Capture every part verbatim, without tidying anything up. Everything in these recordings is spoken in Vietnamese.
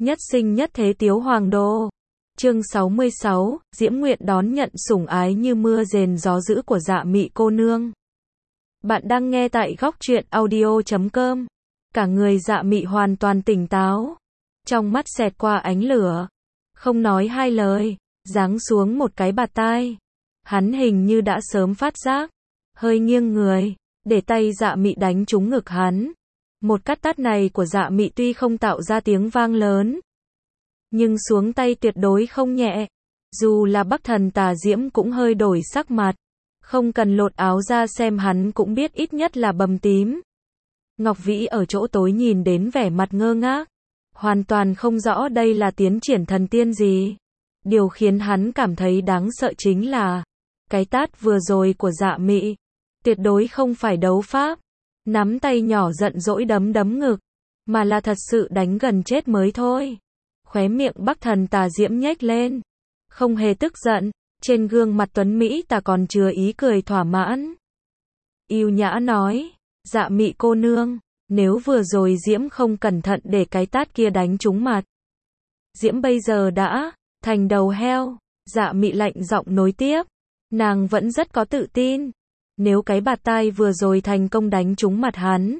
Nhất sinh nhất thế Tiếu Hoàng đô. Chương sáu mươi sáu, Diễm nguyện đón nhận sủng ái như mưa rền gió dữ của Dạ Mị cô nương. Bạn đang nghe tại góc truyện audio chấm com. Cả người Dạ Mị hoàn toàn tỉnh táo. Trong mắt xẹt qua ánh lửa. Không nói hai lời, giáng xuống một cái bạt tai. Hắn hình như đã sớm phát giác. Hơi nghiêng người, để tay Dạ Mị đánh trúng ngực hắn. Một cắt tát này của Dạ Mị tuy không tạo ra tiếng vang lớn, nhưng xuống tay tuyệt đối không nhẹ. Dù là Bắc Thần Tà Diễm cũng hơi đổi sắc mặt. Không cần lột áo ra xem hắn cũng biết ít nhất là bầm tím. Ngọc Vĩ ở chỗ tối nhìn đến vẻ mặt ngơ ngác. Hoàn toàn không rõ đây là tiến triển thần tiên gì. Điều khiến hắn cảm thấy đáng sợ chính là cái tát vừa rồi của Dạ Mị. Tuyệt đối không phải đấu pháp. Nắm tay nhỏ giận dỗi đấm đấm ngực. Mà là thật sự đánh gần chết mới thôi. Khóe miệng Bắc Thần Tà Diễm nhếch lên. Không hề tức giận. Trên gương mặt tuấn Mỹ ta còn chứa ý cười thỏa mãn. Yêu nhã nói. Dạ Mị cô nương. Nếu vừa rồi Diễm không cẩn thận để cái tát kia đánh trúng mặt. Diễm bây giờ đã thành đầu heo. Dạ Mị lạnh giọng nối tiếp. Nàng vẫn rất có tự tin. Nếu cái bạt tai vừa rồi thành công đánh trúng mặt hắn,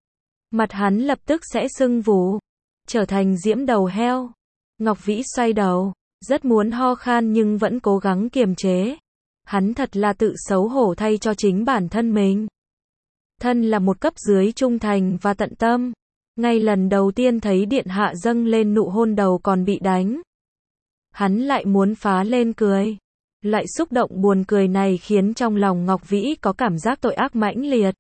mặt hắn lập tức sẽ sưng vù, trở thành Diễm đầu heo. Ngọc Vĩ xoay đầu, rất muốn ho khan nhưng vẫn cố gắng kiềm chế. Hắn thật là tự xấu hổ thay cho chính bản thân mình. Thân là một cấp dưới trung thành và tận tâm. Ngay lần đầu tiên thấy điện hạ dâng lên nụ hôn đầu còn bị đánh. Hắn lại muốn phá lên cười. Loại xúc động buồn cười này khiến trong lòng Ngọc Vĩ có cảm giác tội ác mãnh liệt.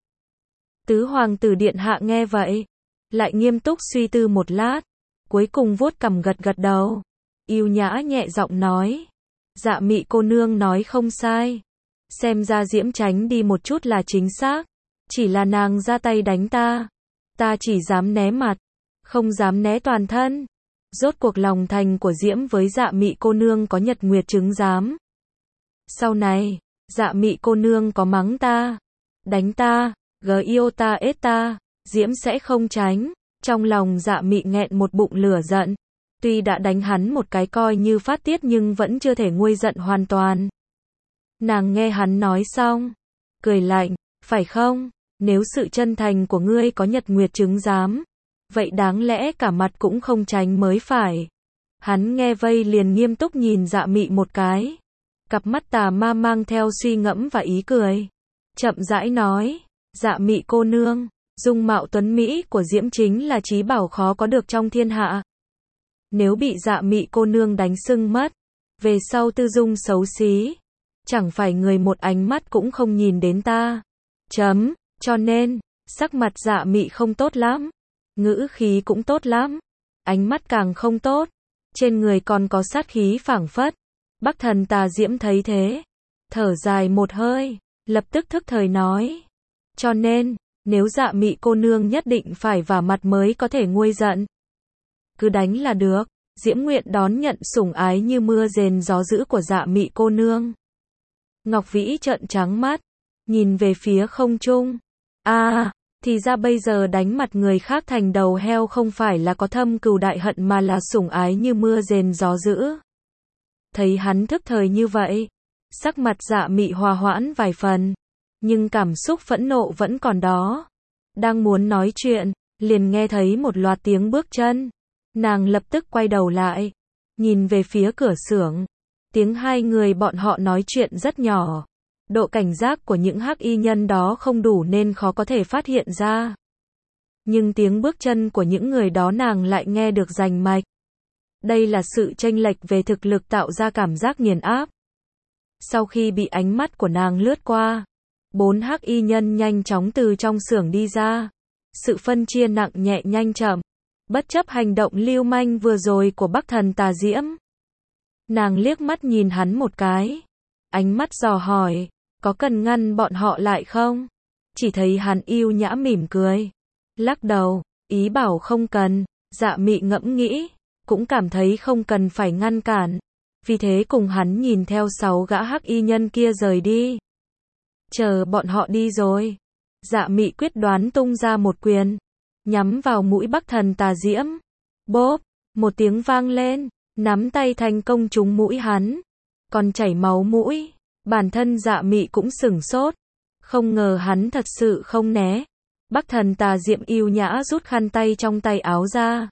Tứ hoàng tử điện hạ nghe vậy, lại nghiêm túc suy tư một lát, cuối cùng vuốt cằm gật gật đầu. Yêu nhã nhẹ giọng nói. Dạ Mị cô nương nói không sai. Xem ra Diễm tránh đi một chút là chính xác. Chỉ là nàng ra tay đánh ta. Ta chỉ dám né mặt, không dám né toàn thân. Rốt cuộc lòng thành của Diễm với Dạ Mị cô nương có nhật nguyệt chứng giám. Sau này, Dạ Mị cô nương có mắng ta, đánh ta, gờ yêu ta ết ta, Diễm sẽ không tránh. Trong lòng Dạ Mị nghẹn một bụng lửa giận. Tuy đã đánh hắn một cái coi như phát tiết nhưng vẫn chưa thể nguôi giận hoàn toàn. Nàng nghe hắn nói xong, cười lạnh, phải không? Nếu sự chân thành của ngươi có nhật nguyệt chứng giám, vậy đáng lẽ cả mặt cũng không tránh mới phải. Hắn nghe vây liền nghiêm túc nhìn Dạ Mị một cái. Cặp mắt tà ma mang theo suy ngẫm và ý cười. Chậm rãi nói. Dạ Mị cô nương, dung mạo tuấn Mỹ của Diễm chính là trí bảo khó có được trong thiên hạ. Nếu bị Dạ Mị cô nương đánh sưng mất, về sau tư dung xấu xí, chẳng phải người một ánh mắt cũng không nhìn đến ta. Chấm, cho nên, sắc mặt Dạ Mị không tốt lắm. Ngữ khí cũng tốt lắm. Ánh mắt càng không tốt. Trên người còn có sát khí phảng phất. Bắc Thần Tà Diễm thấy thế, thở dài một hơi, lập tức thức thời nói. Cho nên, nếu Dạ Mị cô nương nhất định phải vả mặt mới có thể nguôi giận, cứ đánh là được. Diễm nguyện đón nhận sủng ái như mưa rền gió dữ của Dạ Mị cô nương. Ngọc Vĩ trợn trắng mắt, nhìn về phía không trung. À, thì ra bây giờ đánh mặt người khác thành đầu heo không phải là có thâm cừu đại hận mà là sủng ái như mưa rền gió dữ. Thấy hắn thức thời như vậy, sắc mặt Dạ Mị hòa hoãn vài phần, nhưng cảm xúc phẫn nộ vẫn còn đó. Đang muốn nói chuyện, liền nghe thấy một loạt tiếng bước chân. Nàng lập tức quay đầu lại, nhìn về phía cửa xưởng. Tiếng hai người bọn họ nói chuyện rất nhỏ. Độ cảnh giác của những hắc y nhân đó không đủ nên khó có thể phát hiện ra. Nhưng tiếng bước chân của những người đó nàng lại nghe được rành mạch. Đây là sự chênh lệch về thực lực tạo ra cảm giác nghiền áp. Sau khi bị ánh mắt của nàng lướt qua, bốn hắc y nhân nhanh chóng từ trong xưởng đi ra. Sự phân chia nặng nhẹ nhanh chậm, bất chấp hành động lưu manh vừa rồi của Bắc Thần Tà Diễm. Nàng liếc mắt nhìn hắn một cái, ánh mắt dò hỏi, có cần ngăn bọn họ lại không? Chỉ thấy hắn yêu nhã mỉm cười, lắc đầu, ý bảo không cần. Dạ Mị ngẫm nghĩ, cũng cảm thấy không cần phải ngăn cản, vì thế cùng hắn nhìn theo sáu gã hắc y nhân kia rời đi. Chờ bọn họ đi rồi, Dạ Mị quyết đoán tung ra một quyền, nhắm vào mũi Bắc Thần Tà Diễm. Bốp, Một tiếng vang lên, nắm tay thành công trúng mũi hắn, còn chảy máu mũi. Bản thân Dạ Mị cũng sửng sốt, không ngờ hắn thật sự không né. Bắc Thần Tà Diễm yêu nhã rút khăn tay trong tay áo ra,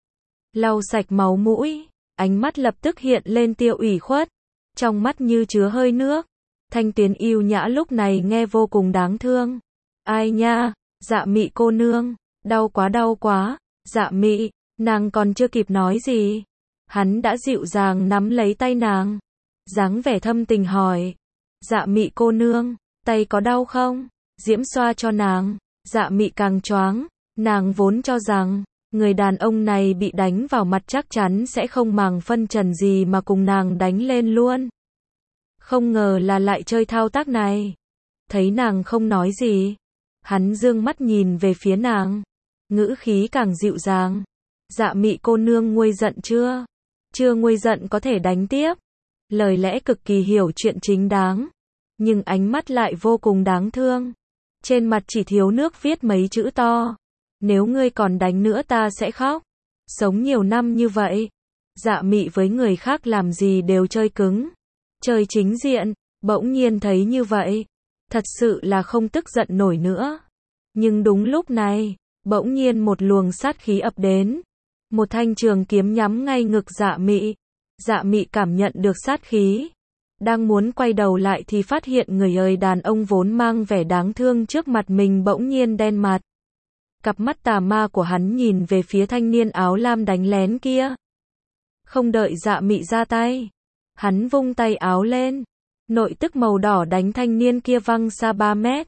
lau sạch máu mũi, ánh mắt lập tức hiện lên tia ủy khuất, trong mắt như chứa hơi nước. Thanh Tuyến yêu nhã lúc này nghe vô cùng đáng thương. Ai nha, Dạ Mị cô nương, đau quá đau quá. Dạ Mị, nàng còn chưa kịp nói gì, hắn đã dịu dàng nắm lấy tay nàng, dáng vẻ thâm tình hỏi. Dạ Mị cô nương, tay có đau không? Diễm xoa cho nàng. Dạ Mị càng choáng, nàng vốn cho rằng người đàn ông này bị đánh vào mặt chắc chắn sẽ không màng phân trần gì mà cùng nàng đánh lên luôn. Không ngờ là lại chơi thao tác này. Thấy nàng không nói gì, hắn dương mắt nhìn về phía nàng, ngữ khí càng dịu dàng. Dạ Mị cô nương nguôi giận chưa? Chưa nguôi giận có thể đánh tiếp. Lời lẽ cực kỳ hiểu chuyện chính đáng, nhưng ánh mắt lại vô cùng đáng thương. Trên mặt chỉ thiếu nước viết mấy chữ to. Nếu ngươi còn đánh nữa ta sẽ khóc. Sống nhiều năm như vậy, Dạ Mị với người khác làm gì đều chơi cứng, chơi chính diện, bỗng nhiên thấy như vậy, thật sự là không tức giận nổi nữa. Nhưng đúng lúc này, bỗng nhiên một luồng sát khí ập đến. Một thanh trường kiếm nhắm ngay ngực Dạ Mị. Dạ Mị cảm nhận được sát khí, đang muốn quay đầu lại thì phát hiện người ơi đàn ông vốn mang vẻ đáng thương trước mặt mình bỗng nhiên đen mặt. Cặp mắt tà ma của hắn nhìn về phía thanh niên áo lam đánh lén kia. Không đợi Dạ Mị ra tay, hắn vung tay áo lên, nội tức màu đỏ đánh thanh niên kia văng xa ba mét.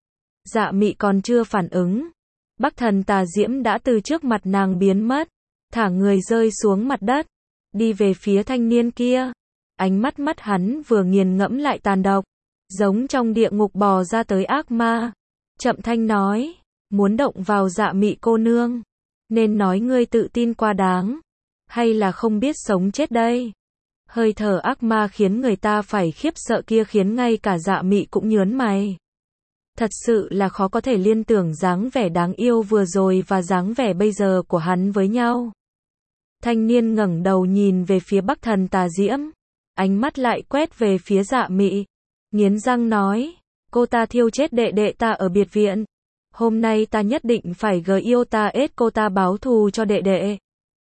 Dạ Mị còn chưa phản ứng, Bắc Thần Tà Diễm đã từ trước mặt nàng biến mất, thả người rơi xuống mặt đất, đi về phía thanh niên kia. Ánh mắt mắt hắn vừa nghiền ngẫm lại tàn độc, giống trong địa ngục bò ra tới ác ma. Chậm thanh nói, muốn động vào Dạ Mị cô nương, nên nói ngươi tự tin quá đáng, hay là không biết sống chết đây. Hơi thở ác ma khiến người ta phải khiếp sợ kia khiến ngay cả Dạ Mị cũng nhớn mày. Thật sự là khó có thể liên tưởng dáng vẻ đáng yêu vừa rồi và dáng vẻ bây giờ của hắn với nhau. Thanh niên ngẩng đầu nhìn về phía Bắc Thần Tà Diễm, ánh mắt lại quét về phía Dạ Mị, nghiến răng nói, cô ta thiêu chết đệ đệ ta ở biệt viện, hôm nay ta nhất định phải gờ yêu ta ết cô ta báo thù cho đệ đệ.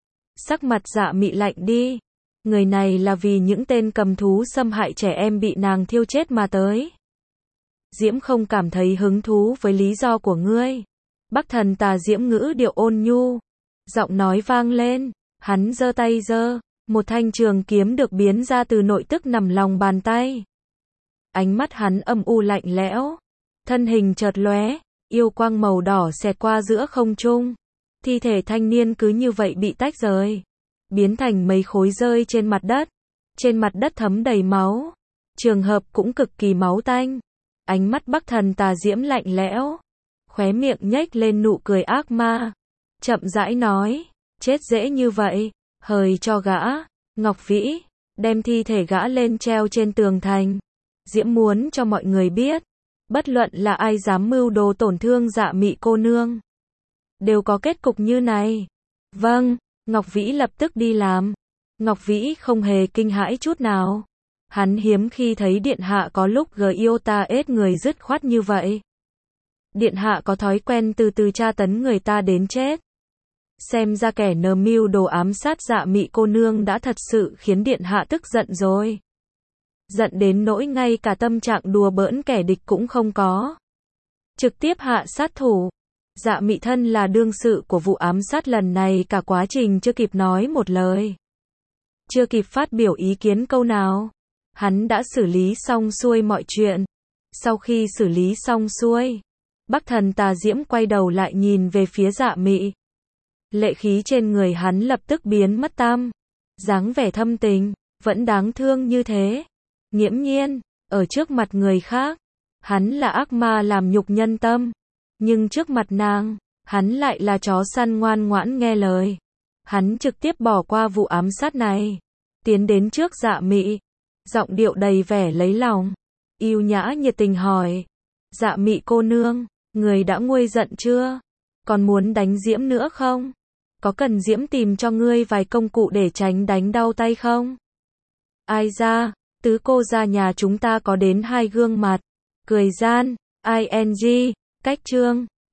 Sắc mặt Dạ Mị lạnh đi, người này là vì những tên cầm thú xâm hại trẻ em bị nàng thiêu chết mà tới. Diễm không cảm thấy hứng thú với lý do của ngươi. Bắc Thần Tà Diễm ngữ điệu ôn nhu, giọng nói vang lên, hắn giơ tay giơ, một thanh trường kiếm được biến ra từ nội tức nằm lòng bàn tay. Ánh mắt hắn âm u lạnh lẽo, thân hình chợt lóe, yêu quang màu đỏ xẹt qua giữa không trung. Thi thể thanh niên cứ như vậy bị tách rời, biến thành mấy khối rơi trên mặt đất. Trên mặt đất thấm đầy máu, trường hợp cũng cực kỳ máu tanh. Ánh mắt Bắc Thần Tà Diễm lạnh lẽo, khóe miệng nhếch lên nụ cười ác ma, chậm rãi nói, chết dễ như vậy, hời cho gã. Ngọc Vĩ, đem thi thể gã lên treo trên tường thành. Diễm muốn cho mọi người biết, bất luận là ai dám mưu đồ tổn thương Dạ Mị cô nương, đều có kết cục như này. Vâng, Ngọc Vĩ lập tức đi làm. Ngọc Vĩ không hề kinh hãi chút nào. Hắn hiếm khi thấy điện hạ có lúc gờ yêu ta ết người dứt khoát như vậy. Điện hạ có thói quen từ từ tra tấn người ta đến chết. Xem ra kẻ nờ mưu đồ ám sát Dạ Mị cô nương đã thật sự khiến điện hạ tức giận rồi. Giận đến nỗi ngay cả tâm trạng đùa bỡn kẻ địch cũng không có. Trực tiếp hạ sát thủ. Dạ Mị thân là đương sự của vụ ám sát lần này, cả quá trình chưa kịp nói một lời, chưa kịp phát biểu ý kiến câu nào, hắn đã xử lý xong xuôi mọi chuyện. Sau khi xử lý xong xuôi, Bắc Thần Tà Diễm quay đầu lại nhìn về phía Dạ Mị. Lệ khí trên người hắn lập tức biến mất tăm. Dáng vẻ thâm tình, vẫn đáng thương như thế. Nghiễm nhiên, ở trước mặt người khác, hắn là ác ma làm nhục nhân tâm. Nhưng trước mặt nàng, hắn lại là chó săn ngoan ngoãn nghe lời. Hắn trực tiếp bỏ qua vụ ám sát này, tiến đến trước Dạ Mị, giọng điệu đầy vẻ lấy lòng, yêu nhã nhiệt tình hỏi, Dạ Mị cô nương, người đã nguôi giận chưa? Còn muốn đánh Diễm nữa không? có cần Diễm tìm cho ngươi vài công cụ để tránh đánh đau tay không? Ai ra, tứ cô ra nhà chúng ta có đến hai gương mặt. Cười gian, ing, cách chương.